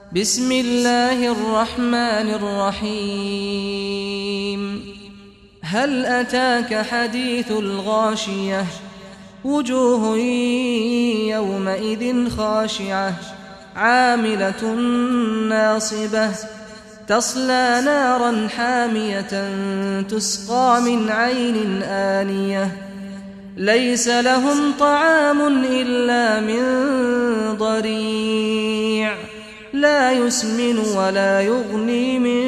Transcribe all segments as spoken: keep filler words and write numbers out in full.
بسم الله الرحمن الرحيم هل أتاك حديث الغاشية وجوه يومئذ خاشعة عاملة ناصبة تصلى نارا حامية تسقى من عين آنية ليس لهم طعام إلا من ضريع لا يسمن ولا يغني من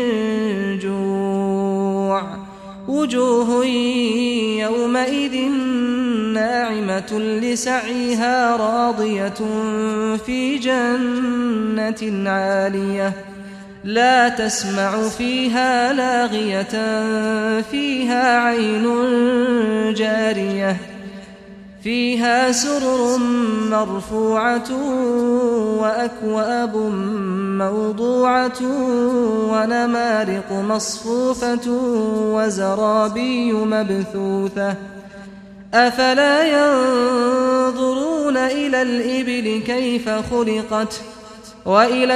جوع وجوه يومئذ ناعمة لسعيها راضية في جنة عالية لا تسمع فيها لاغية فيها عين جارية فيها سرر مرفوعة وأكواب موضوعة ونمارق مصفوفة وزرابي مبثوثة أفلا ينظرون إلى الإبل كيف خلقت وإلى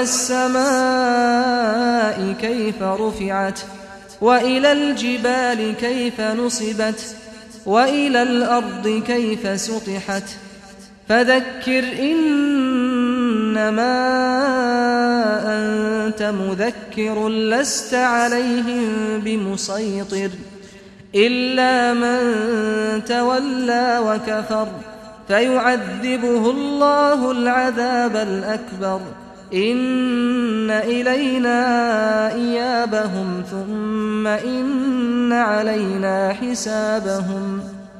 السماء كيف رفعت وإلى الجبال كيف نصبت وإلى الأرض كيف سطحت فذكر إنما أنت مذكر لست عليهم بمسيطر إلا من تولى وكفر فيعذبه الله العذاب الأكبر إن إلينا إيابهم ثم إن علينا حسابهم